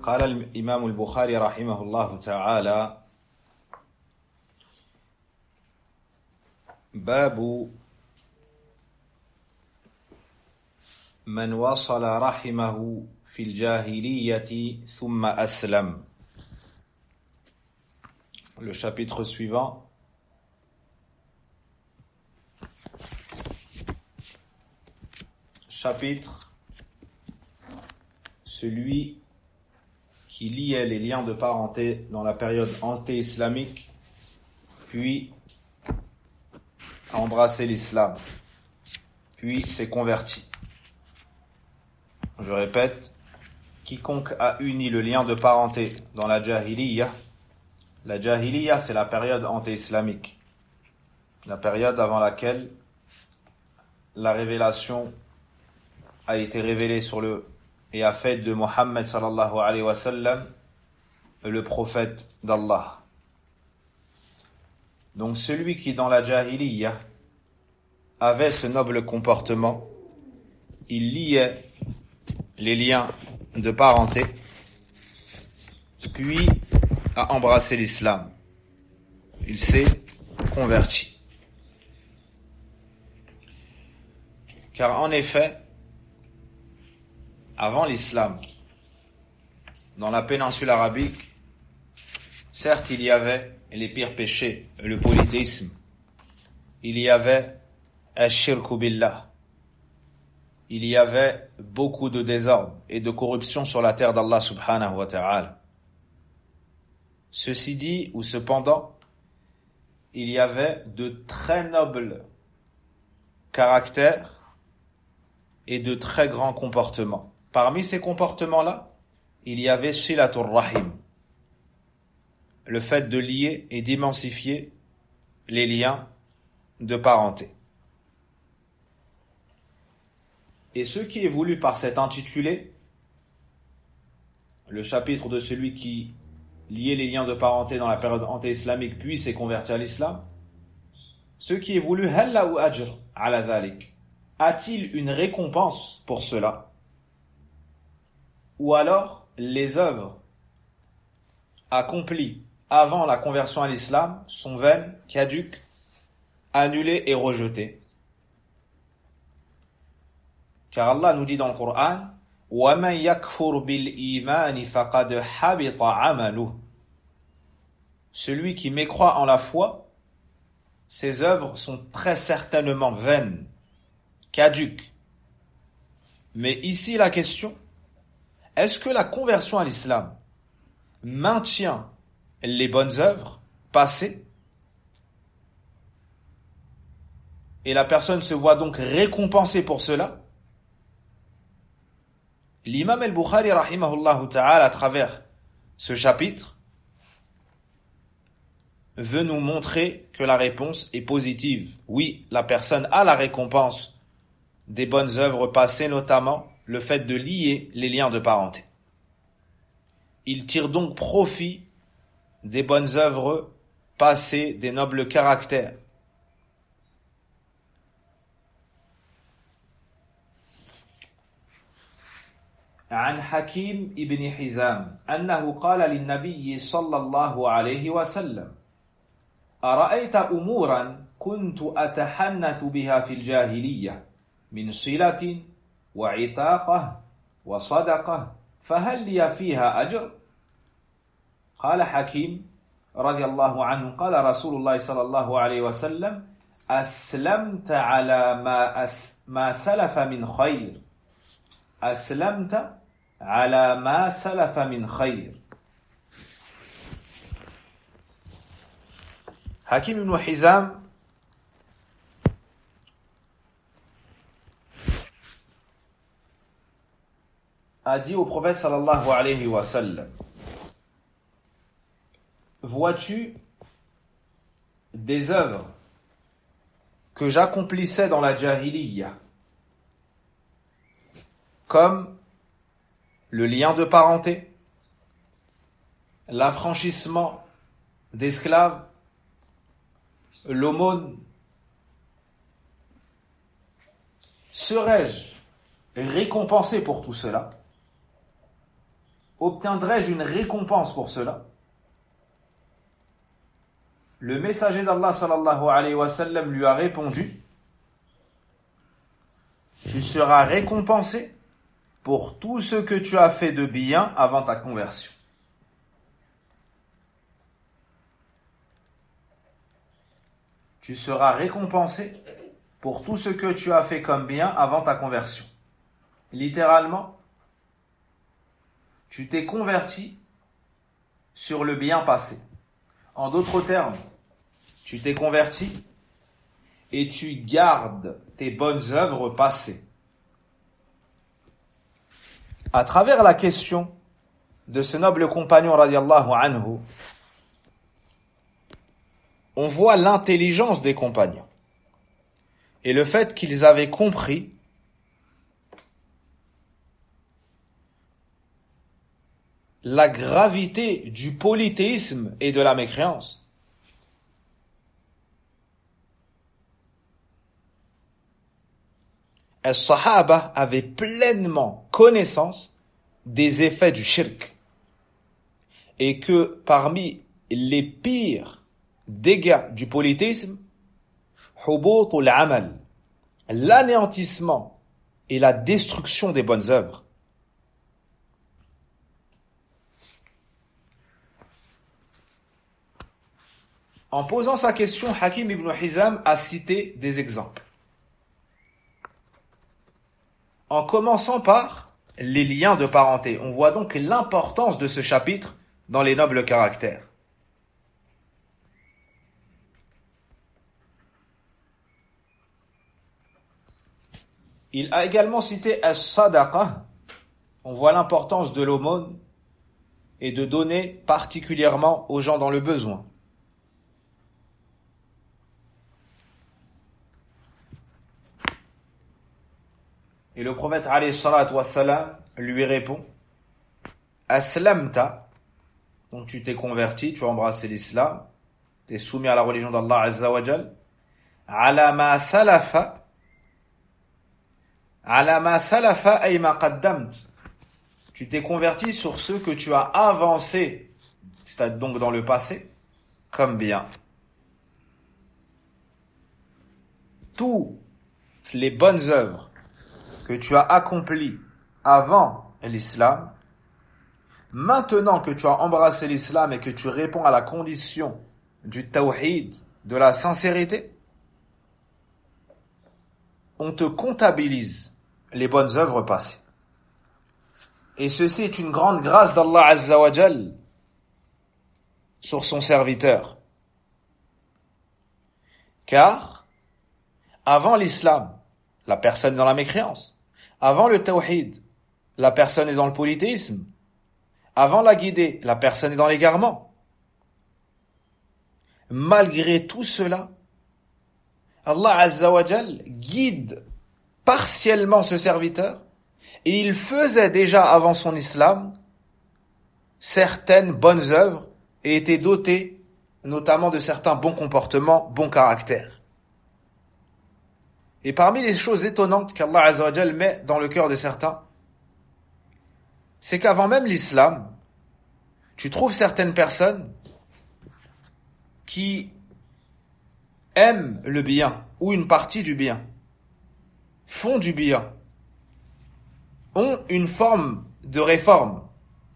قال الإمام البخاري رحمه الله تعالى باب من وصل رحمه في الجاهلية ثم أسلم. Le chapitre suivant. Chapitre, celui qui liait les liens de parenté dans la période anté-islamique, puis a embrassé l'islam, puis s'est converti. Je répète, quiconque a uni le lien de parenté dans la jahiliya c'est la période anté-islamique, la période avant laquelle la révélation a été révélée et a fait de Muhammad sallallahu alayhi wa sallam le prophète d'Allah. Donc celui qui dans la jahiliya avait ce noble comportement, il liait les liens de parenté, puis a embrassé l'islam. Il s'est converti. Car en effet, avant l'islam, dans la péninsule arabique, certes il y avait les pires péchés, le polythéisme, il y avait ash-shirku billah, il y avait beaucoup de désordre et de corruption sur la terre d'Allah subhanahu wa ta'ala. Ceci dit, ou cependant, il y avait de très nobles caractères et de très grands comportements. Parmi ces comportements-là, il y avait silatul rahim, le fait de lier et d'immensifier les liens de parenté. Et ce qui est voulu par cet intitulé, le chapitre de celui qui liait les liens de parenté dans la période anté-islamique puis s'est converti à l'islam, ce qui est voulu, hal lahu ajr ala dhalik, a-t-il une récompense pour cela? Ou alors les œuvres accomplies avant la conversion à l'islam sont vaines, caduques, annulées et rejetées. Car Allah nous dit dans le Coran, وَمَنْ يَكْفُرْ بِالْإِيمَانِ فَقَدْ حَبِطَ عَمَلُهُ. Celui qui mécroit en la foi, ses œuvres sont très certainement vaines, caduques. Mais ici la question, est-ce que la conversion à l'islam maintient les bonnes œuvres passées et la personne se voit donc récompensée pour cela? L'imam al-Bukhari rahimahullah ta'ala à travers ce chapitre veut nous montrer que la réponse est positive. Oui, la personne a la récompense des bonnes œuvres passées, notamment le fait de lier les liens de parenté. Il tire donc profit des bonnes œuvres passées, des nobles caractères. عن حكيم ابن حزام أنه قال للنبي صلى الله عليه وسلم أرأيت أمورا كنت أتحنث بها في الجاهلية من صلة وعتاقة وصدقة فهل لي فيها أجر؟ قال حكيم رضي الله عنه قال رسول الله صلى الله عليه وسلم أسلمت على ما سلف من خير أسلمت على ما سلف من خير. Hakim ibn Hizam a dit au prophète sallallahu alayhi wa sallam, vois-tu des œuvres que j'accomplissais dans la jahiliya, comme le lien de parenté, l'affranchissement d'esclaves, l'aumône? Serais-je récompensé pour tout cela? obtiendrai-je une récompense pour cela? Le messager d'Allah sallallahu alayhi wa sallam lui a répondu: tu seras récompensé pour tout ce que tu as fait de bien avant ta conversion. Tu seras récompensé pour tout ce que tu as fait comme bien avant ta conversion. Littéralement, tu t'es converti sur le bien passé. En d'autres termes, tu t'es converti et tu gardes tes bonnes œuvres passées. À travers la question de ce noble compagnon radiyallahu anhu, on voit l'intelligence des compagnons et le fait qu'ils avaient compris la gravité du polythéisme et de la mécréance. Les Sahaba avaient pleinement connaissance des effets du shirk et que parmi les pires dégâts du polythéisme, hubutul amal, l'anéantissement et la destruction des bonnes œuvres. En posant sa question, Hakim ibn Hizam a cité des exemples. En commençant par les liens de parenté. On voit donc l'importance de ce chapitre dans les nobles caractères. Il a également cité as-sadaqa. On voit l'importance de l'aumône et de donner particulièrement aux gens dans le besoin. Et le prophète alayhi salatu wassalam lui répond: Aslamta, donc tu t'es converti, tu as embrassé l'islam, tu es soumis à la religion d'Allah Azza wa Jal, ala ma salafa ay ma qaddamt, tu t'es converti sur ce que tu as avancé, c'est-à-dire donc dans le passé, comme bien. Toutes les bonnes œuvres que tu as accomplies avant l'islam, maintenant que tu as embrassé l'islam et que tu réponds à la condition du tawhid, de la sincérité, on te comptabilise les bonnes œuvres passées. Et ceci est une grande grâce d'Allah Azza wa Jal sur son serviteur. Car, avant l'islam, la personne est dans la mécréance. Avant le tawhid, la personne est dans le polythéisme. Avant la guidée, la personne est dans l'égarement. Malgré tout cela, Allah Azza wa Jal guide partiellement ce serviteur et il faisait déjà avant son islam certaines bonnes œuvres et était doté notamment de certains bons comportements, bons caractères. Et parmi les choses étonnantes qu'Allah Azza wa Jal met dans le cœur de certains, c'est qu'avant même l'islam, tu trouves certaines personnes qui aiment le bien ou une partie du bien, font du bien, ont une forme de réforme.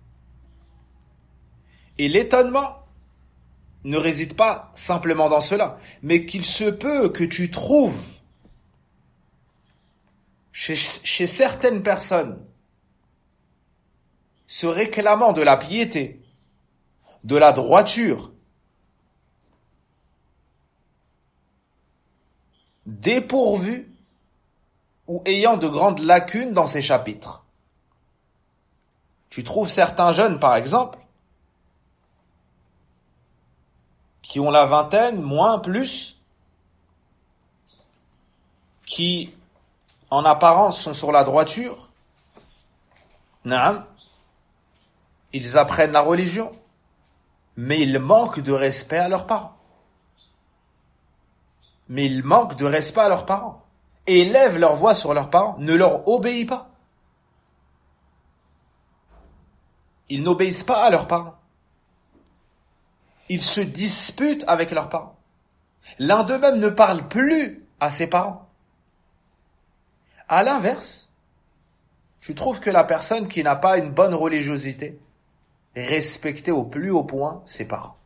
Et l'étonnement ne réside pas simplement dans cela, mais qu'il se peut que tu trouves chez certaines personnes se réclamant de la piété, de la droiture, dépourvues ou ayant de grandes lacunes dans ces chapitres. Tu trouves certains jeunes, par exemple, qui ont la vingtaine, moins, plus, qui, en apparence, sont sur la droiture. Naam. Ils apprennent la religion, mais ils manquent de respect à leurs parents. Élèvent leur voix sur leurs parents, ne leur obéissent pas. Ils n'obéissent pas à leurs parents. Ils se disputent avec leurs parents. L'un d'eux même ne parle plus à ses parents. À l'inverse, tu trouves que la personne qui n'a pas une bonne religiosité respecte au plus haut point ses parents.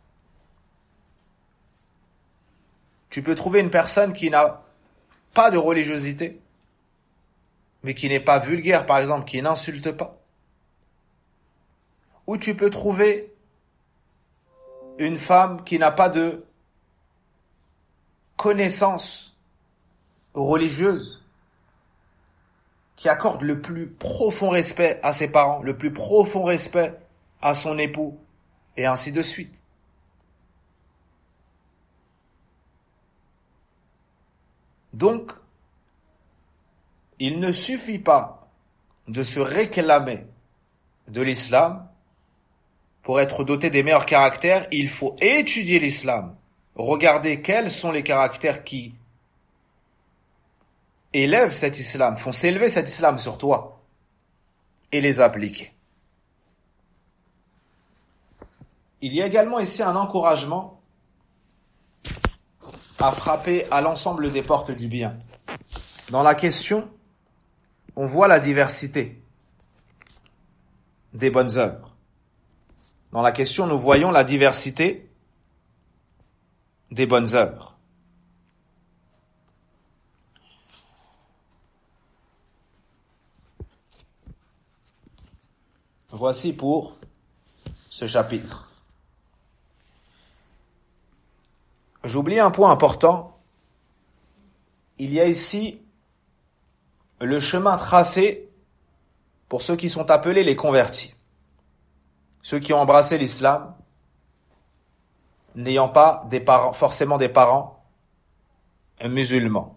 Tu peux trouver une personne qui n'a pas de religiosité, mais qui n'est pas vulgaire, par exemple, qui n'insulte pas. Ou tu peux trouver une femme qui n'a pas de connaissance religieuse, qui accorde le plus profond respect à ses parents, le plus profond respect à son époux, et ainsi de suite. Donc, il ne suffit pas de se réclamer de l'islam pour être doté des meilleurs caractères, il faut étudier l'islam, regarder quels sont les caractères qui élèvent cet islam, font s'élever cet islam sur toi, et les appliquer. Il y a également ici un encouragement à frapper à l'ensemble des portes du bien. Dans la question, on voit la diversité des bonnes œuvres. Dans la question, nous voyons la diversité des bonnes œuvres. Voici pour ce chapitre. J'oublie un point important. Il y a ici le chemin tracé pour ceux qui sont appelés les convertis. Ceux qui ont embrassé l'islam, n'ayant pas forcément des parents musulmans.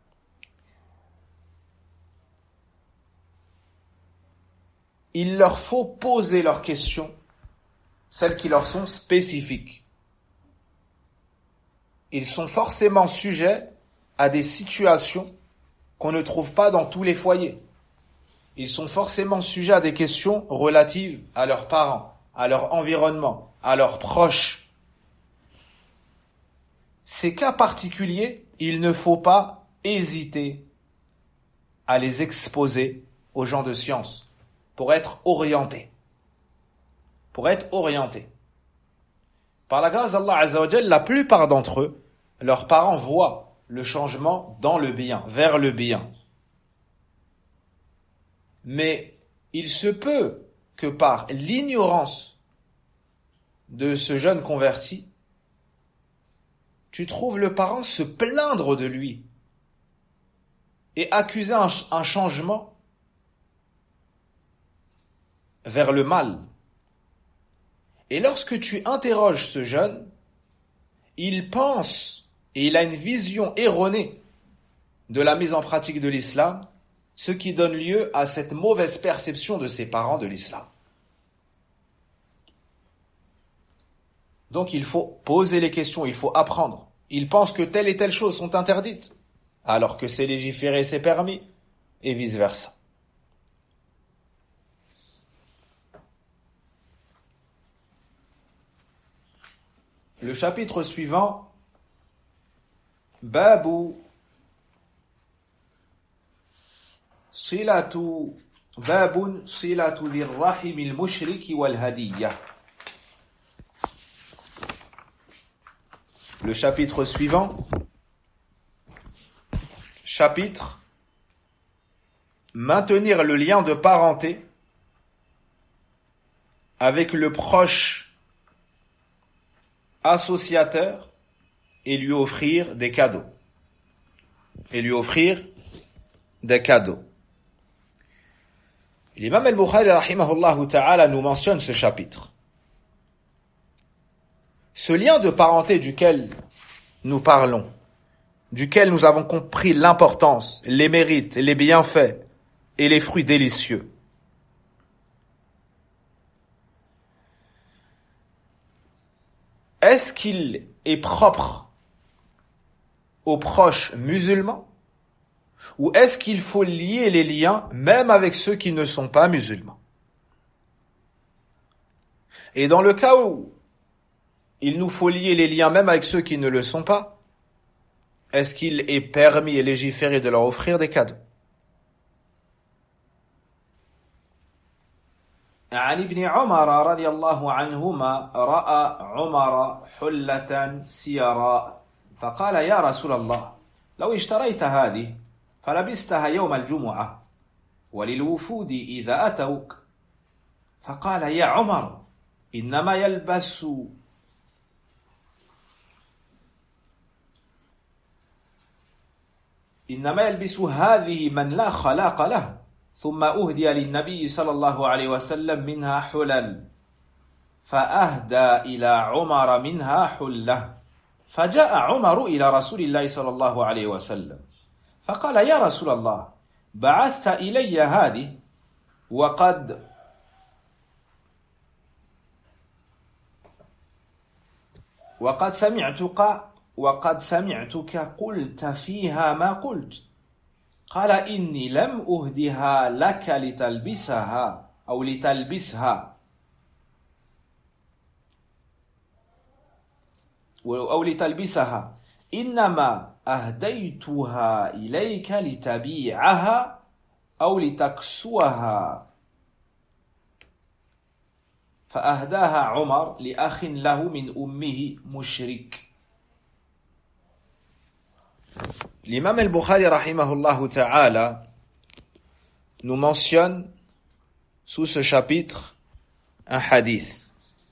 Il leur faut poser leurs questions, celles qui leur sont spécifiques. Ils sont forcément sujets à des situations qu'on ne trouve pas dans tous les foyers. Ils sont forcément sujets à des questions relatives à leurs parents, à leur environnement, à leurs proches. Ces cas particuliers, il ne faut pas hésiter à les exposer aux gens de science pour être orientés. Pour être orientés. Par la grâce d'Allah Azza wa Jal, la plupart d'entre eux, leurs parents voient le changement dans le bien, vers le bien. Mais il se peut que par l'ignorance de ce jeune converti, tu trouves le parent se plaindre de lui et accuser un changement vers le mal. Et lorsque tu interroges ce jeune, il pense et il a une vision erronée de la mise en pratique de l'islam, ce qui donne lieu à cette mauvaise perception de ses parents de l'islam. Donc il faut poser les questions, il faut apprendre. Il pense que telle et telle chose sont interdites, alors que c'est légiféré, c'est permis, et vice-versa. Le chapitre suivant, Babun silatu dhir rahim al-mushriki wal hadiyya. Le chapitre suivant, chapitre maintenir le lien de parenté avec le proche associateur et lui offrir des cadeaux. L'imam al-Bukhari rahimahullah ta'ala nous mentionne ce chapitre. Ce lien de parenté duquel nous parlons, duquel nous avons compris l'importance, les mérites, les bienfaits et les fruits délicieux. Est-ce qu'il est propre aux proches musulmans ou est-ce qu'il faut lier les liens même avec ceux qui ne sont pas musulmans? Et dans le cas où il nous faut lier les liens même avec ceux qui ne le sont pas, est-ce qu'il est permis et légiféré de leur offrir des cadeaux? عن ابن عمر رضي الله عنهما رأى عمر حلة سيراء فقال يا رسول الله لو اشتريت هذه فلبستها يوم الجمعة وللوفود إذا أتوك فقال يا عمر إنما يلبس هذه من لا خلاق له ثم أهدي للنبي صلى الله عليه وسلم منها حلل فأهدى إلى عمر منها حلة فجاء عمر إلى رسول الله صلى الله عليه وسلم فقال يا رسول الله بعثت إلي هذه وقد سمعتك قلت فيها ما قلت قال إني لم أهدها لك لتلبسها أو لتلبسها إنما أهديتها إليك لتبيعها أو لتكسوها فأهداها عمر لأخ له من أمه مشرك. L'imam al-Bukhari rahimahullah ta'ala nous mentionne sous ce chapitre un hadith.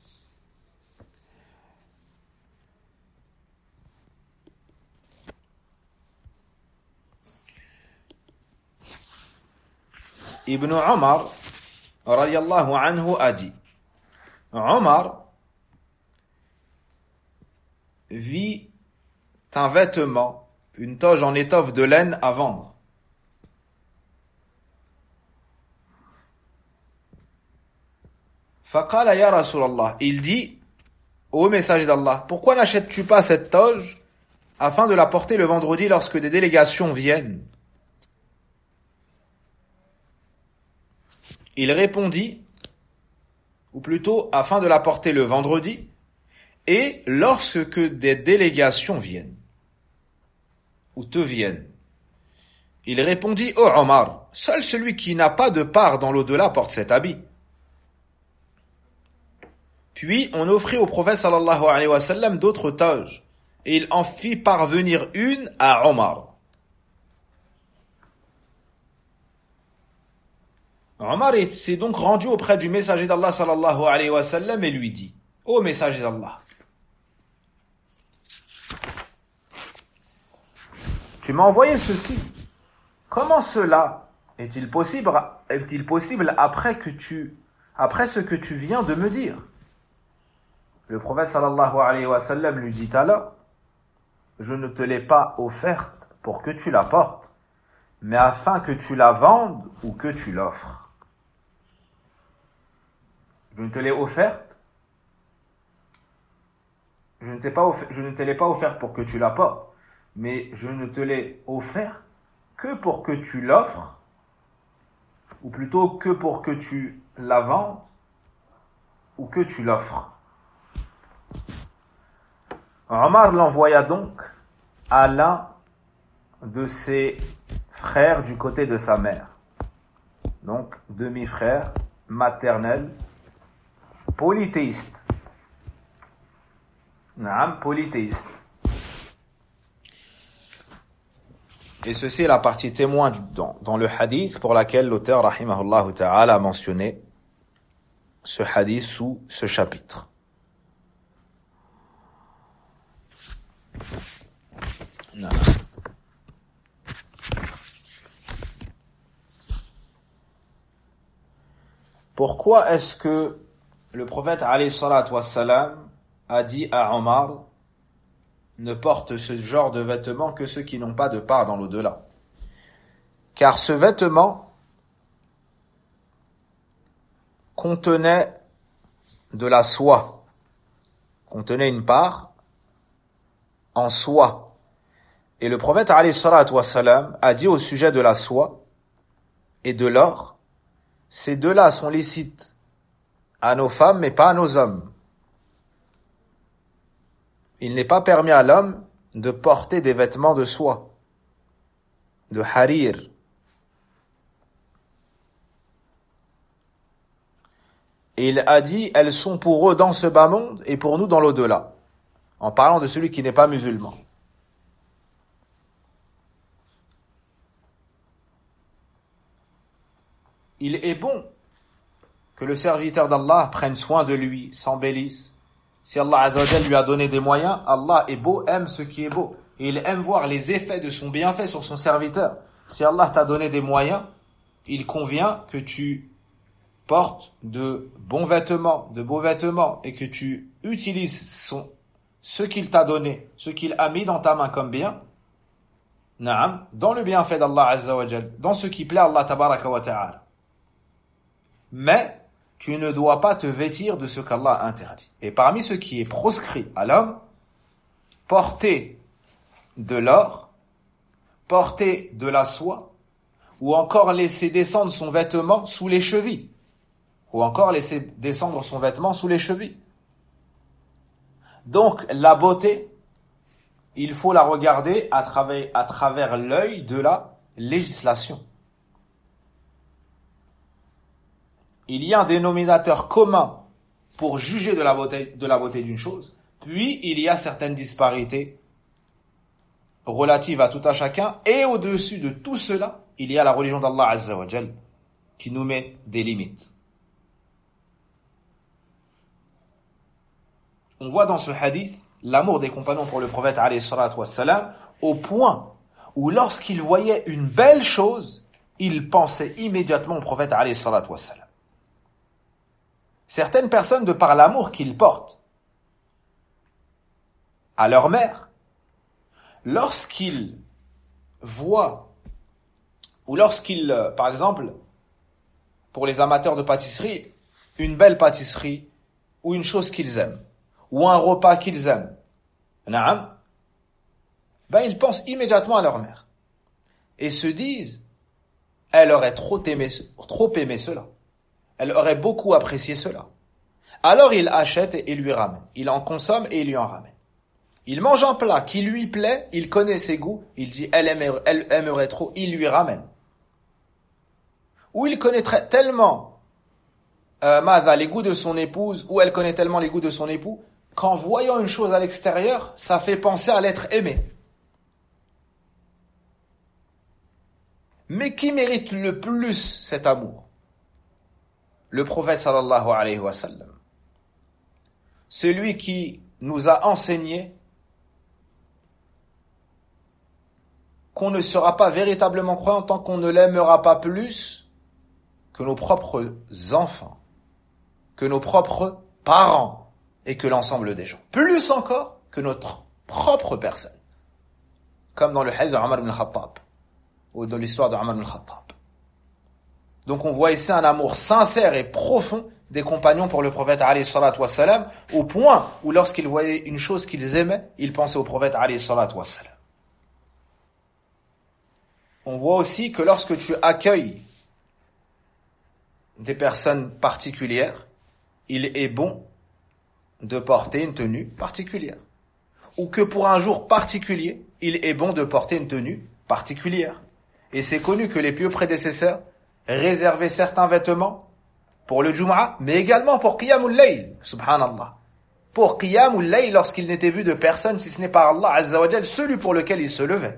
Ibn Omar radiyallahu anhu a dit, Omar vit un vêtement, une toge en étoffe de laine à vendre. Faqala ya Rasulallah, il dit, ô messager d'Allah, pourquoi n'achètes-tu pas cette toge afin de la porter le vendredi lorsque des délégations viennent? Il répondit, ou plutôt afin de la porter le vendredi et lorsque des délégations viennent ou te viennent. Il répondit, ô Omar, seul celui qui n'a pas de part dans l'au-delà porte cet habit. Puis on offrit au prophète sallallahu alayhi wa sallam d'autres toges et il en fit parvenir une à Omar. Omar s'est donc rendu auprès du messager d'Allah sallallahu alayhi wa sallam et lui dit, ô messager d'Allah, tu m'as envoyé ceci. Comment cela est-il possible après ce que tu viens de me dire? Le prophète sallallahu alayhi wa sallam lui dit alors, je ne te l'ai pas offerte pour que tu la portes, mais afin que tu la vendes ou que tu l'offres. Je ne te l'ai offerte, je ne te l'ai pas offerte pour que tu la portes, mais je ne te l'ai offerte que pour que tu l'offres, ou plutôt que pour que tu la vendes, ou que tu l'offres. Omar l'envoya donc à l'un de ses frères du côté de sa mère, donc demi-frère maternel, polythéiste. Naam, polythéiste. Et ceci est la partie témoin dans le hadith pour laquelle l'auteur rahimahullah ta'ala a mentionné ce hadith sous ce chapitre. Non. Pourquoi est-ce que le prophète alayhi salatu wassalam a dit à Omar, ne porte ce genre de vêtements que ceux qui n'ont pas de part dans l'au-delà? Car ce vêtement contenait de la soie, contenait une part en soie. Et le prophète alayhi salatu wassalam a dit au sujet de la soie et de l'or, ces deux-là sont licites à nos femmes, mais pas à nos hommes. Il n'est pas permis à l'homme de porter des vêtements de soie, de harir. Et il a dit, elles sont pour eux dans ce bas monde et pour nous dans l'au-delà, en parlant de celui qui n'est pas musulman. Il est bon que le serviteur d'Allah prenne soin de lui, s'embellisse. Si Allah Azza wa Jalla lui a donné des moyens, Allah est beau, aime ce qui est beau. Et il aime voir les effets de son bienfait sur son serviteur. Si Allah t'a donné des moyens, il convient que tu portes de bons vêtements, de beaux vêtements, et que tu utilises ce qu'il t'a donné, ce qu'il a mis dans ta main comme bien, na'am, dans le bienfait d'Allah Azza wa Jalla, dans ce qui plaît à Allah Tabaraka wa Ta'ala. Mais tu ne dois pas te vêtir de ce qu'Allah a interdit. Et parmi ce qui est proscrit à l'homme, porter de l'or, porter de la soie, ou encore laisser descendre son vêtement sous les chevilles, ou encore laisser descendre son vêtement sous les chevilles. Donc la beauté, il faut la regarder à travers l'œil de la législation. Il y a un dénominateur commun pour juger de la beauté d'une chose, puis il y a certaines disparités relatives à tout à chacun, et au-dessus de tout cela, il y a la religion d'Allah Azza wa Jal qui nous met des limites. On voit dans ce hadith l'amour des compagnons pour le prophète alayhi salatu wassalam, au point où lorsqu'ils voyaient une belle chose, ils pensaient immédiatement au prophète alayhi salatu wassalam. Certaines personnes, de par l'amour qu'ils portent à leur mère, lorsqu'ils voient, ou lorsqu'ils, par exemple, pour les amateurs de pâtisserie, une belle pâtisserie, ou une chose qu'ils aiment, ou un repas qu'ils aiment, na'am, ils pensent immédiatement à leur mère. Et se disent, elle aurait trop aimé cela. Elle aurait beaucoup apprécié cela. Alors il achète et lui ramène. Il en consomme et il lui en ramène. Il mange un plat qui lui plaît, il connaît ses goûts, il dit elle aimerait trop, il lui ramène. Ou il connaît tellement les goûts de son épouse, ou elle connaît tellement les goûts de son époux, qu'en voyant une chose à l'extérieur, ça fait penser à l'être aimé. Mais qui mérite le plus cet amour? Le prophète sallallahu alayhi wa sallam. Celui qui nous a enseigné qu'on ne sera pas véritablement croyant tant qu'on ne l'aimera pas plus que nos propres enfants, que nos propres parents et que l'ensemble des gens. Plus encore que notre propre personne. Comme dans le hadith de Omar ibn al-Khattab, ou dans l'histoire de Omar ibn al-Khattab. Donc on voit ici un amour sincère et profond des compagnons pour le prophète alayhi salatu wassalam, au point où lorsqu'ils voyaient une chose qu'ils aimaient, ils pensaient au prophète alayhi salatu wassalam. On voit aussi que lorsque tu accueilles des personnes particulières, il est bon de porter une tenue particulière. Ou que pour un jour particulier, il est bon de porter une tenue particulière. Et c'est connu que les pieux prédécesseurs réservaient certains vêtements pour le Jumu'ah, mais également pour Qiyamul Layl, subhanallah. Pour Qiyamul Layl, lorsqu'il n'était vu de personne, si ce n'est par Allah Azza wa Jal, celui pour lequel il se levait.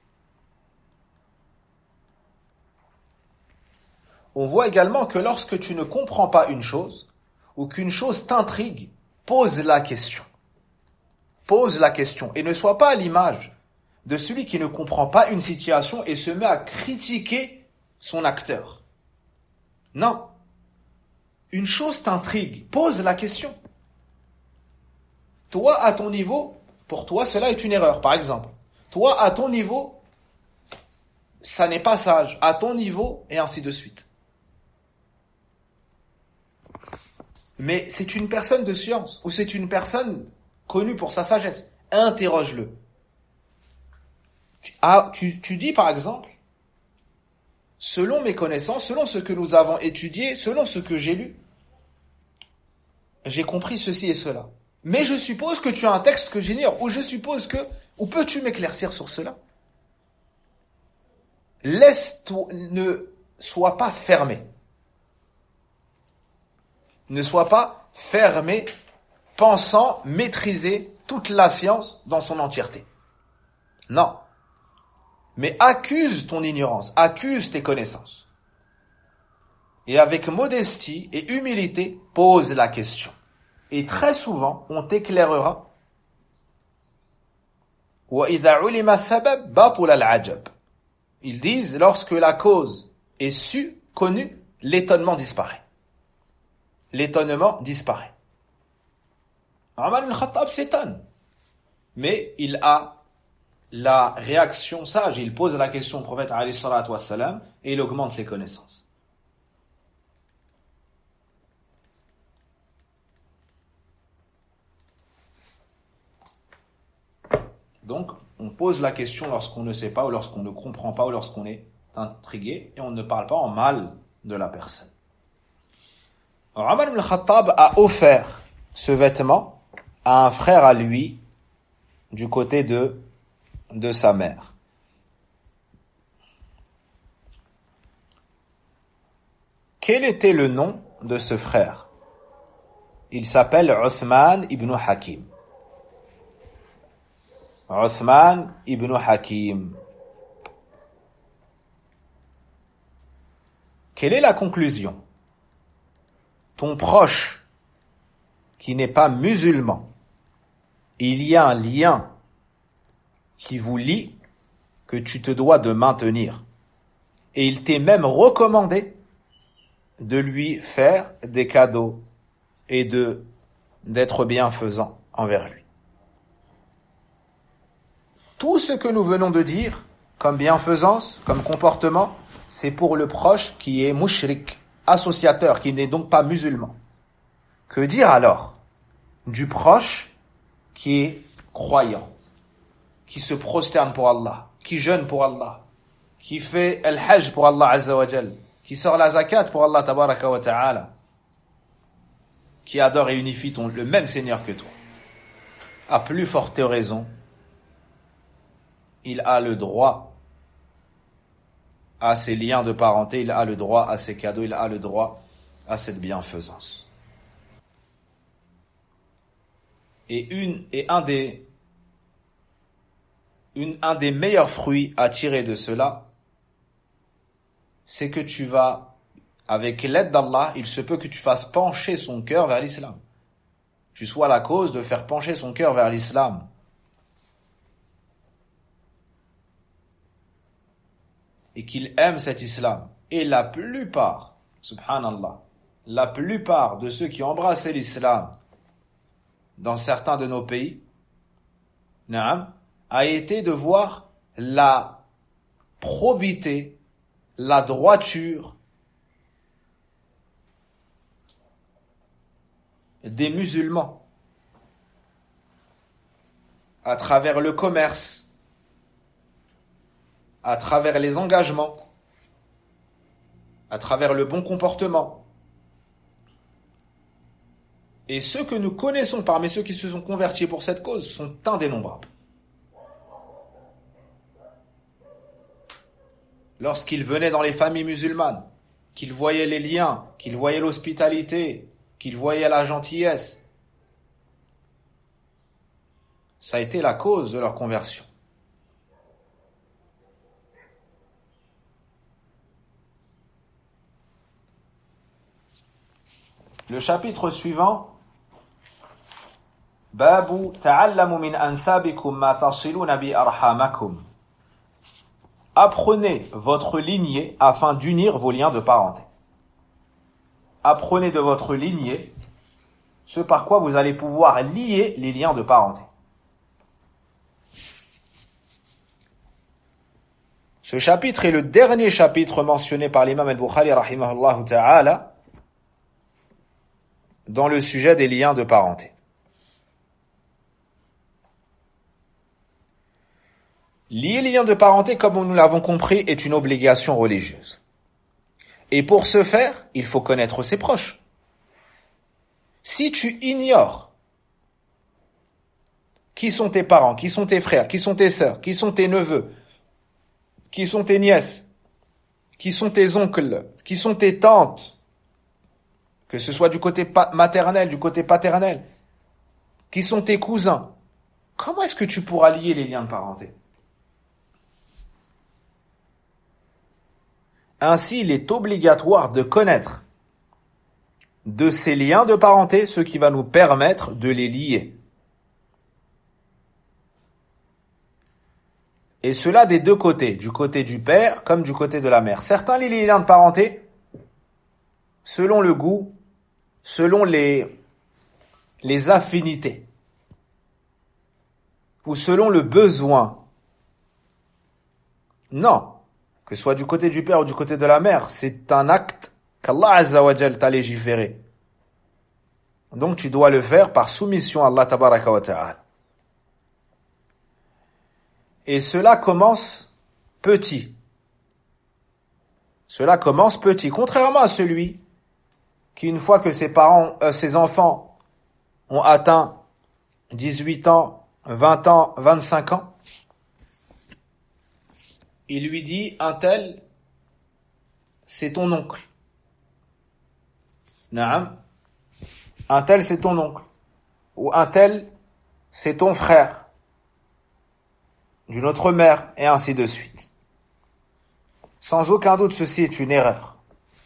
On voit également que lorsque tu ne comprends pas une chose, ou qu'une chose t'intrigue, pose la question. Pose la question, et ne sois pas à l'image de celui qui ne comprend pas une situation et se met à critiquer son acteur. Non. Une chose t'intrigue, pose la question. Toi, à ton niveau, pour toi, cela est une erreur, par exemple. Toi, à ton niveau, ça n'est pas sage. À ton niveau, et ainsi de suite. Mais c'est une personne de science, ou c'est une personne connue pour sa sagesse. Interroge-le. Tu dis, par exemple, selon mes connaissances, selon ce que nous avons étudié, selon ce que j'ai lu, j'ai compris ceci et cela. Mais je suppose que tu as un texte que j'ignore, ou peux-tu m'éclaircir sur cela? Ne sois pas fermé. Ne sois pas fermé, pensant maîtriser toute la science dans son entièreté. Non. Mais accuse ton ignorance, accuse tes connaissances. Et avec modestie et humilité, pose la question. Et très souvent, on t'éclairera. Ils disent, lorsque la cause est sue, connue, l'étonnement disparaît. L'étonnement disparaît. Omar ibn Khattab s'étonne. Mais il a la réaction sage. Il pose la question au prophète alayhi salatu wassalam et il augmente ses connaissances. Donc, on pose la question lorsqu'on ne sait pas, ou lorsqu'on ne comprend pas, ou lorsqu'on est intrigué, et on ne parle pas en mal de la personne. Omar ibn Khattab a offert ce vêtement à un frère à lui, du côté de sa mère. Quel était le nom de ce frère? Il s'appelle Uthman ibn Hakim. Uthman ibn Hakim. Quelle est la conclusion? Ton proche, qui n'est pas musulman, il y a un lien qui vous lie que tu te dois de maintenir. Et il t'est même recommandé de lui faire des cadeaux et d'être bienfaisant envers lui. Tout ce que nous venons de dire, comme bienfaisance, comme comportement, c'est pour le proche qui est mushrik, associateur, qui n'est donc pas musulman. Que dire alors du proche qui est croyant, qui se prosterne pour Allah, qui jeûne pour Allah, qui fait al-hajj pour Allah azza wa jal, qui sort la zakat pour Allah tabaraka wa ta'ala, qui adore et unifie le même Seigneur que toi? À plus forte raison, il a le droit à ses liens de parenté, il a le droit à ses cadeaux, il a le droit à cette bienfaisance. Et un des meilleurs fruits à tirer de cela, c'est que tu vas, avec l'aide d'Allah, il se peut que tu fasses pencher son cœur vers l'islam. Tu sois la cause de faire pencher son cœur vers l'islam. Et qu'il aime cet islam. Et la plupart, subhanallah, la plupart de ceux qui ont embrassé l'islam dans certains de nos pays, a été de voir la probité, la droiture des musulmans à travers le commerce, à travers les engagements, à travers le bon comportement. Et ceux que nous connaissons parmi ceux qui se sont convertis pour cette cause sont indénombrables. Lorsqu'ils venaient dans les familles musulmanes, qu'ils voyaient les liens, qu'ils voyaient l'hospitalité, qu'ils voyaient la gentillesse, ça a été la cause de leur conversion. Le chapitre suivant, Babu ta'allamu min ansabikum ma tasiluna bi arhamakum. Apprenez votre lignée afin d'unir vos liens de parenté. Apprenez de votre lignée ce par quoi vous allez pouvoir lier les liens de parenté. Ce chapitre est le dernier chapitre mentionné par l'imam al-Bukhari rahimahullah ta'ala dans le sujet des liens de parenté. Lier les liens de parenté, comme nous l'avons compris, est une obligation religieuse. Et pour ce faire, il faut connaître ses proches. Si tu ignores qui sont tes parents, qui sont tes frères, qui sont tes sœurs, qui sont tes neveux, qui sont tes nièces, qui sont tes oncles, qui sont tes tantes, que ce soit du côté maternel, du côté paternel, qui sont tes cousins, comment est-ce que tu pourras lier les liens de parenté? Ainsi, il est obligatoire de connaître de ces liens de parenté ce qui va nous permettre de les lier. Et cela des deux côtés, du côté du père comme du côté de la mère. Certains lient les liens de parenté selon le goût, selon les affinités, ou selon le besoin. Non, que ce soit du côté du père ou du côté de la mère, c'est un acte qu'Allah Azza wa Jal t'a légiféré. Donc tu dois le faire par soumission à Allah Tabaraka wa Ta'ala. Et cela commence petit. Cela commence petit, contrairement à celui qui, une fois que ses enfants ont atteint 18 ans, 20 ans, 25 ans, il lui dit, un tel, c'est ton oncle. Naam. Un tel, c'est ton oncle. Ou un tel, c'est ton frère. D'une autre mère, et ainsi de suite. Sans aucun doute, ceci est une erreur.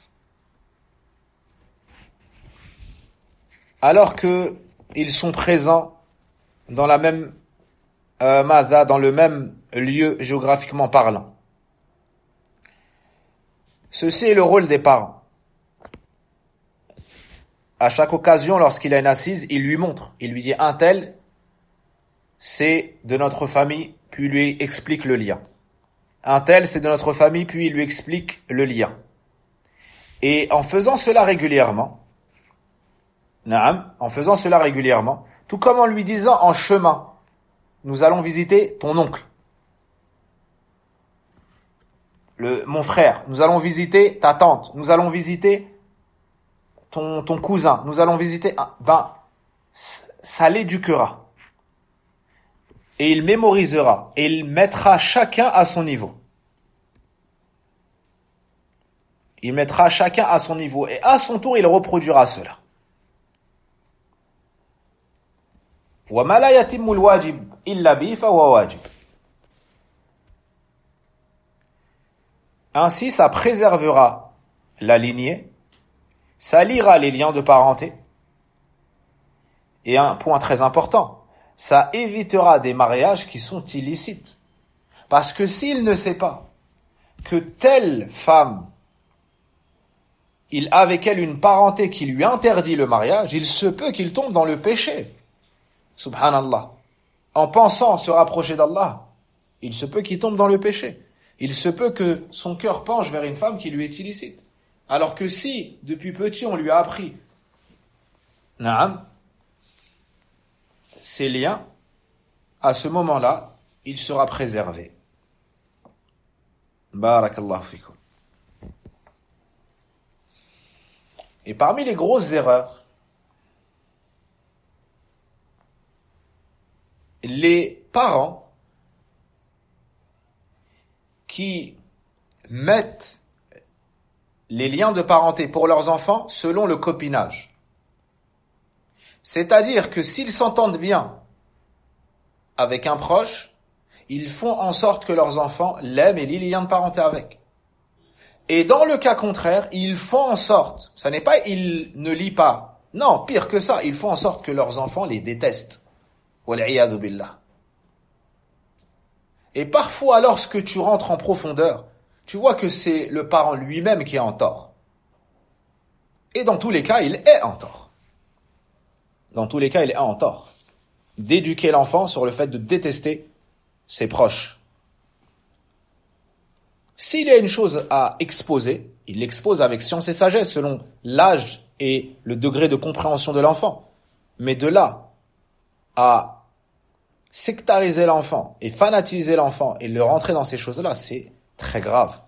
Alors que ils sont présents dans la même dans le même lieu géographiquement parlant. Ceci est le rôle des parents. À chaque occasion, lorsqu'il a une assise, il lui montre. Il lui dit, un tel, c'est de notre famille, puis il lui explique le lien. Un tel, c'est de notre famille, puis il lui explique le lien. Et en faisant cela régulièrement, tout comme en lui disant en chemin, nous allons visiter ton oncle, mon frère, nous allons visiter ta tante, nous allons visiter ton cousin, nous allons visiter, ça l'éduquera. Et il mémorisera, et il mettra chacun à son niveau. Il mettra chacun à son niveau, et à son tour, il reproduira cela. وَمَا لَا يَتِمُّ الْوَاجِبُ إِلَّا بِهِ فَهُوَ وَاجِبٌ. Ainsi, ça préservera la lignée, ça liera les liens de parenté, et un point très important, ça évitera des mariages qui sont illicites. Parce que s'il ne sait pas que telle femme, il a avec elle une parenté qui lui interdit le mariage, il se peut qu'il tombe dans le péché. Subhanallah. En pensant se rapprocher d'Allah, il se peut qu'il tombe dans le péché. Il se peut que son cœur penche vers une femme qui lui est illicite. Alors que si, depuis petit, on lui a appris, ces liens, à ce moment-là, il sera préservé. Barakallahu fikum. Et parmi les grosses erreurs, les parents qui mettent les liens de parenté pour leurs enfants selon le copinage. C'est-à-dire que s'ils s'entendent bien avec un proche, ils font en sorte que leurs enfants l'aiment et lient les liens de parenté avec. Et dans le cas contraire, ils font en sorte, ça n'est pas ils ne lient pas, non, pire que ça, ils font en sorte que leurs enfants les détestent. Wal-'iyadhu billah. Et parfois, lorsque tu rentres en profondeur, tu vois que c'est le parent lui-même qui est en tort. Et dans tous les cas, il est en tort. Dans tous les cas, il est en tort. D'éduquer l'enfant sur le fait de détester ses proches. S'il y a une chose à exposer, il l'expose avec science et sagesse selon l'âge et le degré de compréhension de l'enfant. Mais de là à sectariser l'enfant et fanatiser l'enfant et le rentrer dans ces choses-là, c'est très grave.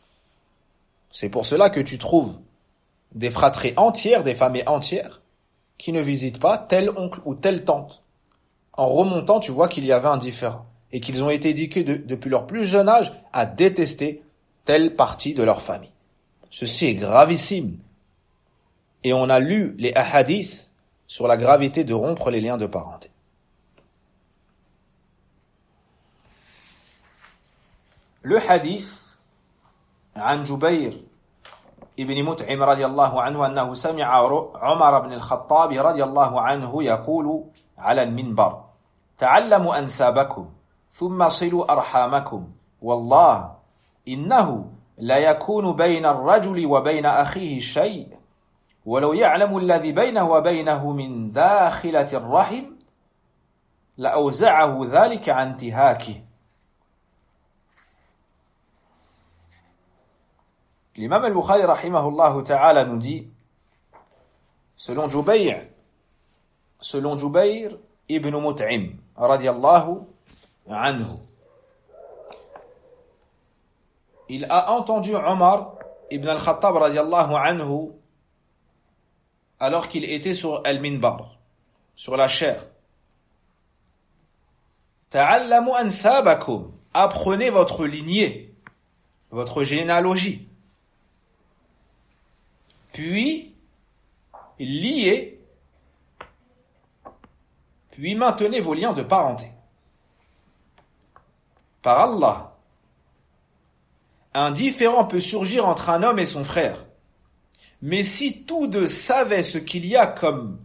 C'est pour cela que tu trouves des fratries entières, des familles entières, qui ne visite pas tel oncle ou telle tante. En remontant, tu vois qu'il y avait un différend et qu'ils ont été éduqués depuis leur plus jeune âge à détester telle partie de leur famille. Ceci est gravissime. Et on a lu les hadiths sur la gravité de rompre les liens de parenté. Le hadith عن جبير ابن مطعم رضي الله عنه أنه سمع عمر بن الخطاب رضي الله عنه يقول على المنبر تعلموا أنسابكم ثم صلوا أرحامكم والله إنه لا يكون بين الرجل وبين أخيه شيء ولو يعلم الذي بينه وبينه من داخلة الرحم لأوزعه ذلك عن انتهاكه. L'imam al-Bukhari rahimahullah ta'ala nous dit, selon Jubayr ibn Mut'im radiyallahu anhu, il a entendu Omar ibn al-Khattab radiyallahu anhu alors qu'il était sur al-minbar, sur la chaire. Ta'allamu ansabakum, apprenez votre lignée, votre généalogie. Puis liez, puis maintenez vos liens de parenté. Par Allah, un différend peut surgir entre un homme et son frère. Mais si tous deux savaient ce qu'il y a comme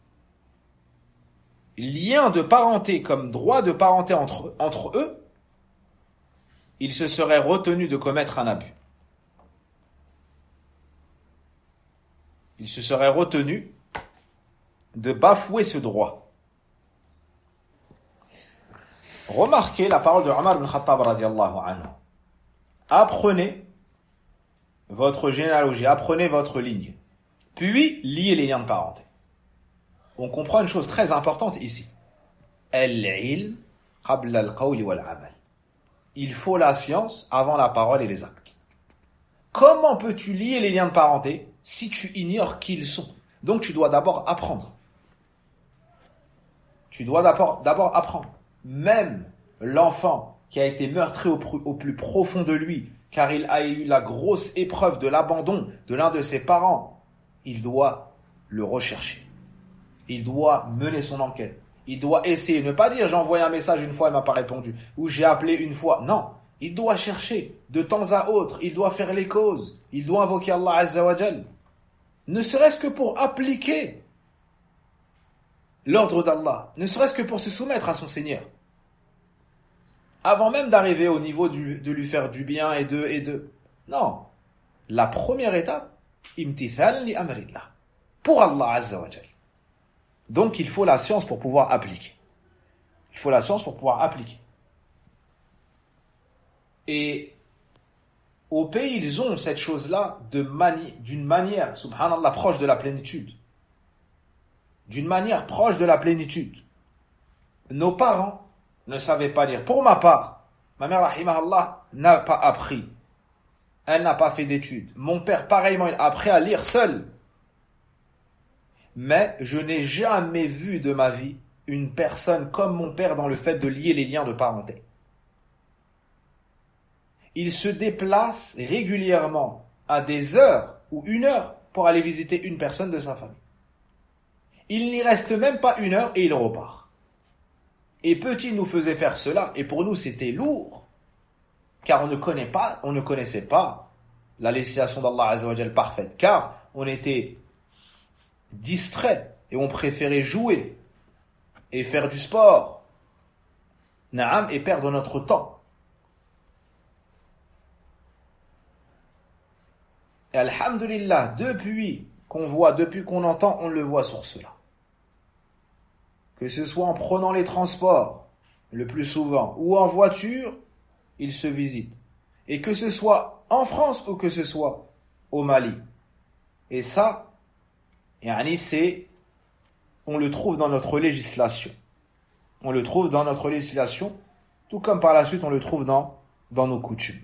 lien de parenté, comme droit de parenté entre eux, ils se seraient retenus de commettre un abus. Ils se seraient retenus de bafouer ce droit. Remarquez la parole de Omar ibn Khattab radiyallahu anhu. Apprenez votre généalogie, apprenez votre ligne, puis liez les liens de parenté. On comprend une chose très importante ici. Al-ilm qabla al-qawli wal-amal. Il faut la science avant la parole et les actes. Comment peux-tu lier les liens de parenté si tu ignores qui ils sont? Donc tu dois d'abord apprendre. Tu dois d'abord apprendre. Même l'enfant qui a été meurtri au plus profond de lui, car il a eu la grosse épreuve de l'abandon de l'un de ses parents, il doit le rechercher. Il doit mener son enquête. Il doit essayer, ne pas dire j'ai envoyé un message une fois, il m'a pas répondu, ou j'ai appelé une fois. Non, il doit chercher de temps à autre, il doit faire les causes, il doit invoquer Allah Azza wa Jal. Ne serait-ce que pour appliquer l'ordre d'Allah, ne serait-ce que pour se soumettre à son Seigneur. Avant même d'arriver au niveau de lui faire du bien et de... Non, la première étape, imtithal li amrillah, pour Allah Azza wa Jal. Donc il faut la science pour pouvoir appliquer. Il faut la science pour pouvoir appliquer. Et au pays, ils ont cette chose-là d'une manière, subhanallah, proche de la plénitude. D'une manière proche de la plénitude. Nos parents ne savaient pas lire. Pour ma part, ma mère, rahimahullah, n'a pas appris. Elle n'a pas fait d'études. Mon père, pareillement, il a appris à lire seul. Mais je n'ai jamais vu de ma vie une personne comme mon père dans le fait de lier les liens de parenté. Il se déplace régulièrement à des heures ou une heure pour aller visiter une personne de sa famille. Il n'y reste même pas une heure et il repart. Et petit nous faisait faire cela, et pour nous c'était lourd, car on ne connaissait pas la législation d'Allah Azza wa Jal parfaite, car on était distrait et on préférait jouer et faire du sport, na'am, et perdre notre temps. Et alhamdulillah, depuis qu'on entend, on le voit sur cela. Que ce soit en prenant les transports, le plus souvent, ou en voiture, ils se visitent. Et que ce soit en France ou que ce soit au Mali. Et ça, on le trouve dans notre législation. On le trouve dans notre législation, tout comme par la suite on le trouve dans nos coutumes.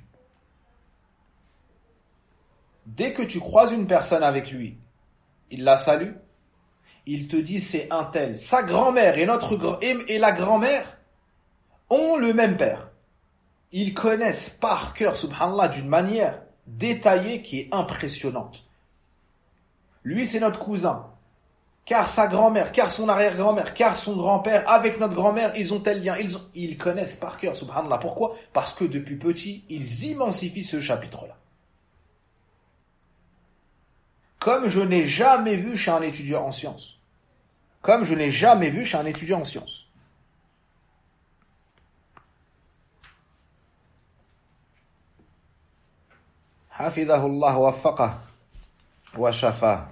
Dès que tu croises une personne avec lui, il la salue, il te dit c'est un tel. Sa grand-mère et la grand-mère ont le même père. Ils connaissent par cœur, subhanallah, d'une manière détaillée qui est impressionnante. Lui, c'est notre cousin. Car sa grand-mère, car son arrière-grand-mère, car son grand-père, avec notre grand-mère, ils ont tel lien. Ils connaissent par cœur, subhanallah. Pourquoi? Parce que depuis petit, ils immensifient ce chapitre-là. Comme je n'ai jamais vu chez un étudiant en sciences. Comme je n'ai jamais vu chez un étudiant en sciences. Hafidahullah wa waffaqah wa shafah.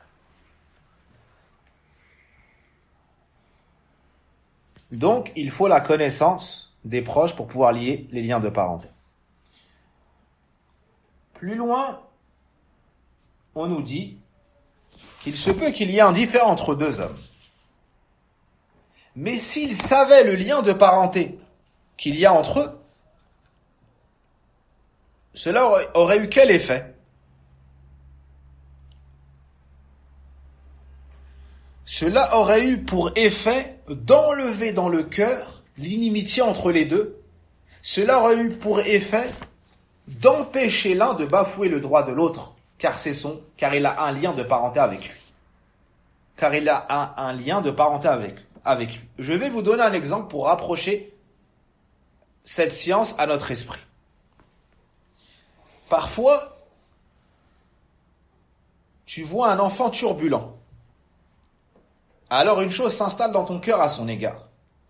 Donc, il faut la connaissance des proches pour pouvoir lier les liens de parenté. Plus loin, on nous dit qu'il se peut qu'il y ait un différend entre deux hommes. Mais s'ils savaient le lien de parenté qu'il y a entre eux, cela aurait eu quel effet? Cela aurait eu pour effet d'enlever dans le cœur l'inimitié entre les deux. Cela aurait eu pour effet d'empêcher l'un de bafouer le droit de l'autre, car il a un lien de parenté avec lui. Car il a un lien de parenté avec lui. Je vais vous donner un exemple pour rapprocher cette science à notre esprit. Parfois, tu vois un enfant turbulent. Alors une chose s'installe dans ton cœur à son égard.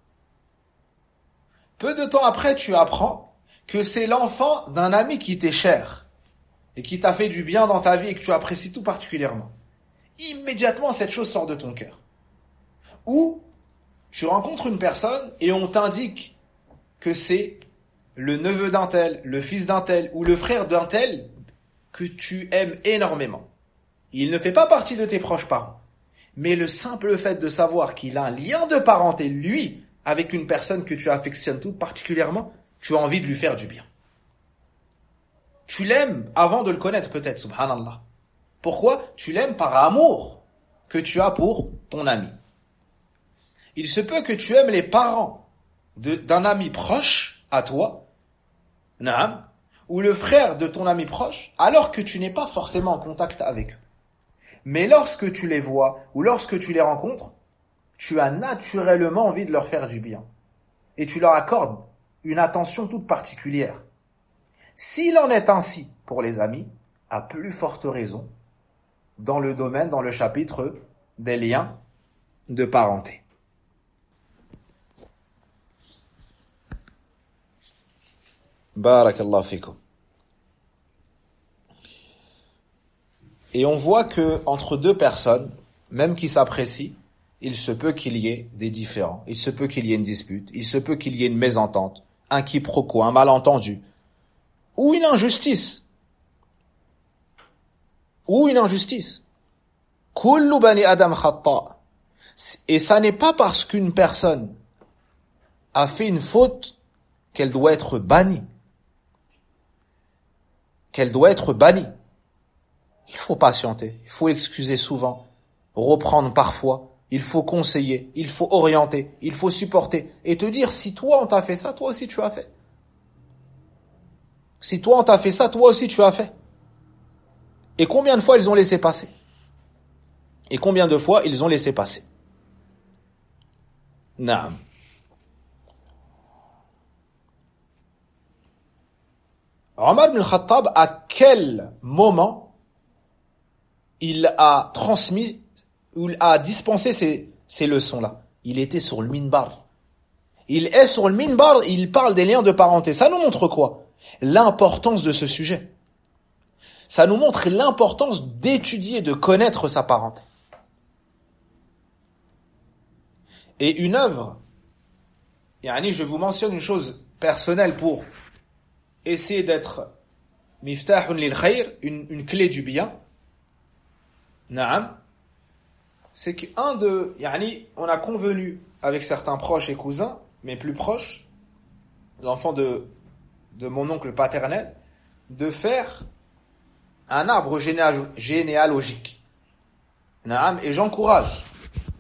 Peu de temps après, tu apprends que c'est l'enfant d'un ami qui t'est cher et qui t'a fait du bien dans ta vie et que tu apprécies tout particulièrement. Immédiatement, cette chose sort de ton cœur. Ou tu rencontres une personne et on t'indique que c'est le neveu d'un tel, le fils d'un tel ou le frère d'un tel que tu aimes énormément. Il ne fait pas partie de tes proches parents. Mais le simple fait de savoir qu'il a un lien de parenté, lui, avec une personne que tu affectionnes tout particulièrement, tu as envie de lui faire du bien. Tu l'aimes avant de le connaître peut-être, subhanallah. Pourquoi? Tu l'aimes par amour que tu as pour ton ami. Il se peut que tu aimes les parents d'un ami proche à toi, naam, ou le frère de ton ami proche, alors que tu n'es pas forcément en contact avec eux. Mais lorsque tu les vois ou lorsque tu les rencontres, tu as naturellement envie de leur faire du bien. Et tu leur accordes une attention toute particulière. S'il en est ainsi pour les amis, à plus forte raison, dans le chapitre des liens de parenté. Barakallahu fikum. Et on voit que entre deux personnes, même qui s'apprécient, il se peut qu'il y ait des différends, il se peut qu'il y ait une dispute, il se peut qu'il y ait une mésentente, un quiproquo, un malentendu, ou une injustice. Kullu bani Adam khata. Et ça n'est pas parce qu'une personne a fait une faute qu'elle doit être bannie. Il faut patienter, il faut excuser souvent, reprendre parfois, il faut conseiller, il faut orienter, il faut supporter et te dire si toi on t'a fait ça, toi aussi tu as fait. Si toi on t'a fait ça, toi aussi tu as fait. Et combien de fois ils ont laissé passer? Naam. Omar ibn al-Khattab, à quel moment il a transmis, ou il a dispensé ces leçons-là? Il était sur le minbar. Il est sur le minbar, il parle des liens de parenté. Ça nous montre quoi? L'importance de ce sujet. Ça nous montre l'importance d'étudier, de connaître sa parenté. Et une œuvre, je vous mentionne une chose personnelle pour essayer d'être miftahun lil khayr, une clé du bien. Naam. C'est on a convenu avec certains proches et cousins, mais plus proches, l'enfant de mon oncle paternel, de faire un arbre généalogique. Naam. Et j'encourage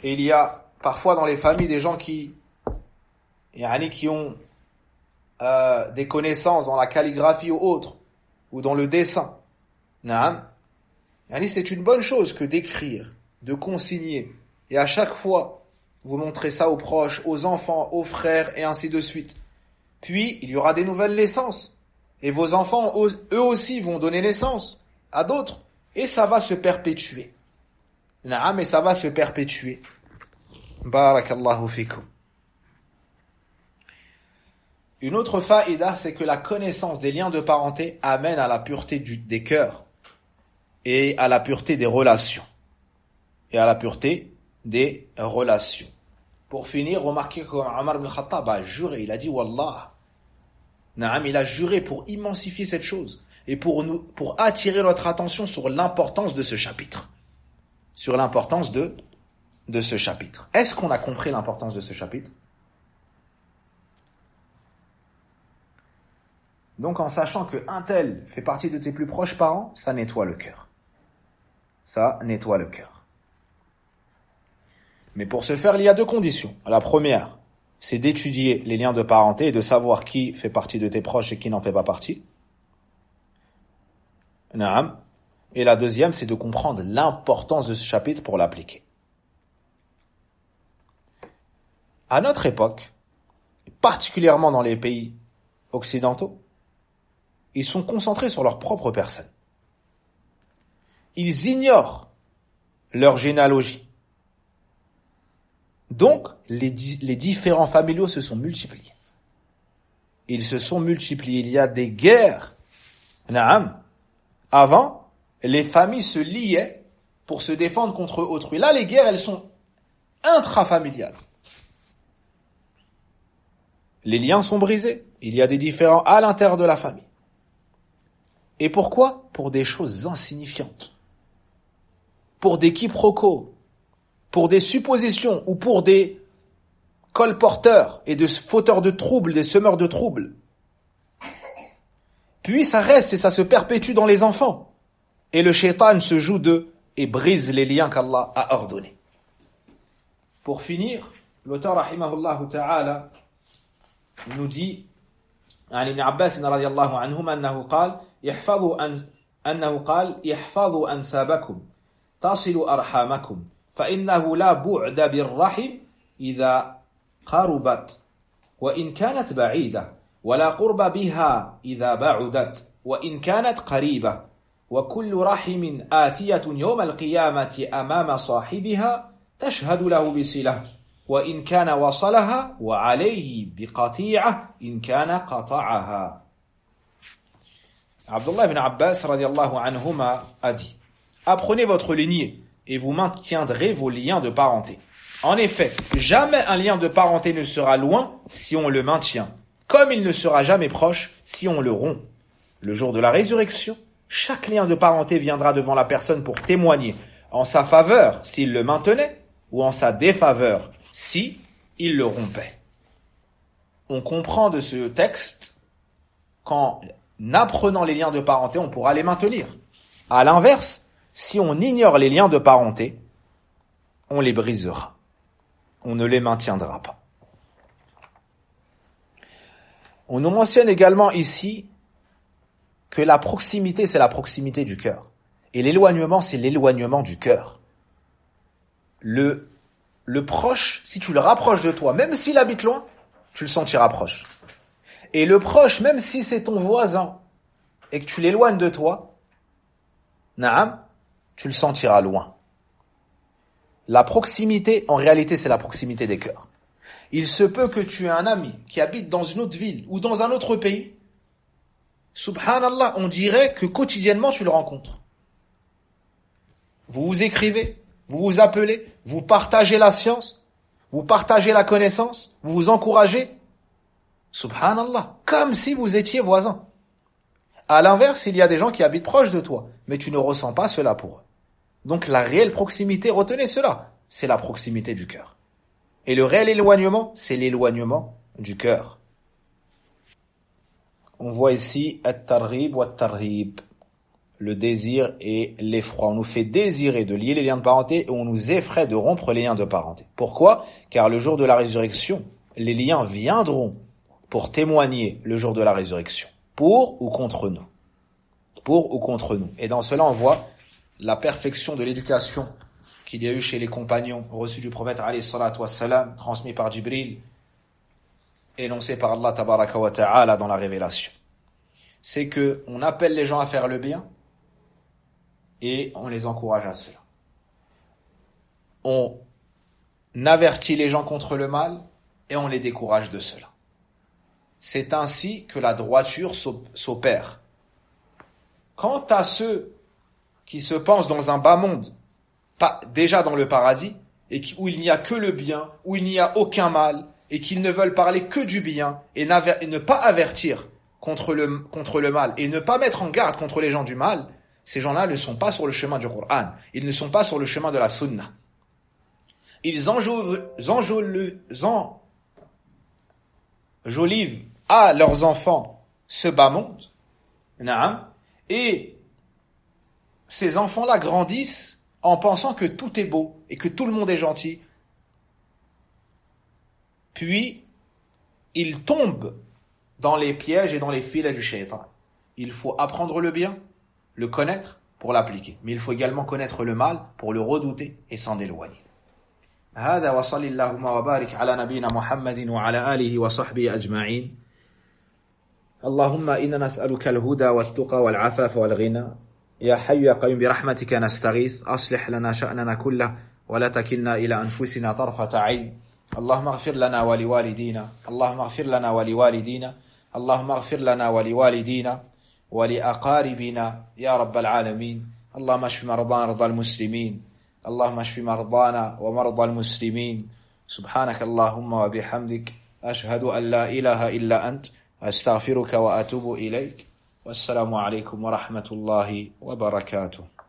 Et il y a parfois dans les familles des gens qui ont des connaissances dans la calligraphie ou autre, ou dans le dessin. Naam. C'est une bonne chose que d'écrire, de consigner, et à chaque fois, vous montrez ça aux proches, aux enfants, aux frères, et ainsi de suite. Puis, il y aura des nouvelles naissances, et vos enfants, eux aussi, vont donner naissance à d'autres, et ça va se perpétuer. Naam, et ça va se perpétuer. Barakallahu fikum. Une autre faïda, c'est que la connaissance des liens de parenté amène à la pureté des cœurs et à la pureté des relations. Pour finir, remarquez qu'Omar ibn Khattab a juré, il a dit Wallah. Naam, il a juré pour immensifier cette chose et pour attirer notre attention sur l'importance de ce chapitre. Sur l'importance de ce chapitre. Est-ce qu'on a compris l'importance de ce chapitre? Donc en sachant que un tel fait partie de tes plus proches parents, ça nettoie le cœur. Mais pour ce faire, il y a deux conditions. La première, c'est d'étudier les liens de parenté et de savoir qui fait partie de tes proches et qui n'en fait pas partie. Naam. Et la deuxième, c'est de comprendre l'importance de ce chapitre pour l'appliquer. À notre époque, particulièrement dans les pays occidentaux, ils sont concentrés sur leur propre personne. Ils ignorent leur généalogie. Donc, les différents familiaux se sont multipliés. Il y a des guerres. Naam. Avant, les familles se liaient pour se défendre contre autrui. Là, les guerres, elles sont intrafamiliales. Les liens sont brisés. Il y a des différends à l'intérieur de la famille. Et pourquoi? Pour des choses insignifiantes. Pour des quiproquos. Pour des suppositions ou pour des colporteurs et de fauteurs de troubles, des semeurs de troubles. Puis ça reste et ça se perpétue dans les enfants. Et le shaitan se joue d'eux et brise les liens qu'Allah a ordonnés. Pour finir, l'auteur rahimahullah ta'ala nous dit عن ابن عباس رضي الله عنهما أنه قال احفظوا أنسابكم تصلوا أرحامكم فإنه لا بعد بالرحم إذا قربت وإن كانت بعيدة ولا قرب بها إذا بعدت وإن كانت قريبة وكل رحم آتية يوم القيامة أمام صاحبها تشهد له بصلة وإن كان وصلها وعليه بقطيعة إن كان قطعها. Abdullah ibn Abbas radiallahu anhuma a dit: apprenez votre lignée et vous maintiendrez vos liens de parenté. En effet, jamais un lien de parenté ne sera loin si on le maintient, comme il ne sera jamais proche si on le rompt. Le jour de la résurrection, chaque lien de parenté viendra devant la personne pour témoigner en sa faveur s'il le maintenait ou en sa défaveur si il le rompait. On comprend de ce texte qu'en apprenant les liens de parenté, on pourra les maintenir. À l'inverse, si on ignore les liens de parenté, on les brisera. On ne les maintiendra pas. On nous mentionne également ici que la proximité, c'est la proximité du cœur. Et l'éloignement, c'est l'éloignement du cœur. Le proche, si tu le rapproches de toi, même s'il habite loin, tu le sentiras proche. Et le proche, même si c'est ton voisin, et que tu l'éloignes de toi, naam, tu le sentiras loin. La proximité, en réalité, c'est la proximité des cœurs. Il se peut que tu aies un ami qui habite dans une autre ville ou dans un autre pays. Subhanallah, on dirait que quotidiennement tu le rencontres. Vous vous écrivez, vous vous appelez, vous partagez la science, vous partagez la connaissance, vous vous encouragez. Subhanallah, comme si vous étiez voisins. À l'inverse, il y a des gens qui habitent proches de toi, mais tu ne ressens pas cela pour eux. Donc la réelle proximité, retenez cela, c'est la proximité du cœur. Et le réel éloignement, c'est l'éloignement du cœur. On voit ici at-targhib wa at-tarhib, le désir et l'effroi. On nous fait désirer de lier les liens de parenté et on nous effraie de rompre les liens de parenté. Pourquoi? Car le jour de la résurrection, les liens viendront pour témoigner le jour de la résurrection. Pour ou contre nous. Pour ou contre nous. Et dans cela, on voit la perfection de l'éducation qu'il y a eu chez les compagnons reçus du prophète alayhi salatu wassalam, transmis par Jibril, énoncé par Allah tabaraka wa ta'ala dans la révélation. C'est que on appelle les gens à faire le bien et on les encourage à cela. On avertit les gens contre le mal et on les décourage de cela. C'est ainsi que la droiture s'opère. Quant à ceux qui se pensent dans un bas monde, déjà dans le paradis, et où il n'y a que le bien, où il n'y a aucun mal, et qu'ils ne veulent parler que du bien, et ne pas avertir contre le mal, et ne pas mettre en garde contre les gens du mal, ces gens-là ne sont pas sur le chemin du Coran, ils ne sont pas sur le chemin de la Sunna. Ils enjolivent à leurs enfants ce bas monde, et ces enfants-là grandissent en pensant que tout est beau et que tout le monde est gentil. Puis, ils tombent dans les pièges et dans les filets du shaitan. Il faut apprendre le bien, le connaître pour l'appliquer. Mais il faut également connaître le mal pour le redouter et s'en éloigner. هذا وصلى اللهم وبارك على نبينا محمد وعلى آله وصحبه أجمعين. اللهم إنا نسألك الهدى والتقى والعفاف والغنى. يا حي يا قيوم برحمتك نستغيث أصلح لنا شأننا كله ولا تكلنا إلى أنفسنا طرفة عين. اللهم اغفر لنا ولوالدينا اللهم اغفر لنا ولوالدينا اللهم اغفر لنا ولوالدينا ولأقاربنا يا رب العالمين. اللهم اشف مرضانا مرضى المسلمين اللهم اشف مرضانا ومرضى المسلمين. سبحانك اللهم وبحمدك أشهد أن لا إله إلا أنت أستغفرك وأتوب إليك. والسلام عليكم ورحمة الله وبركاته.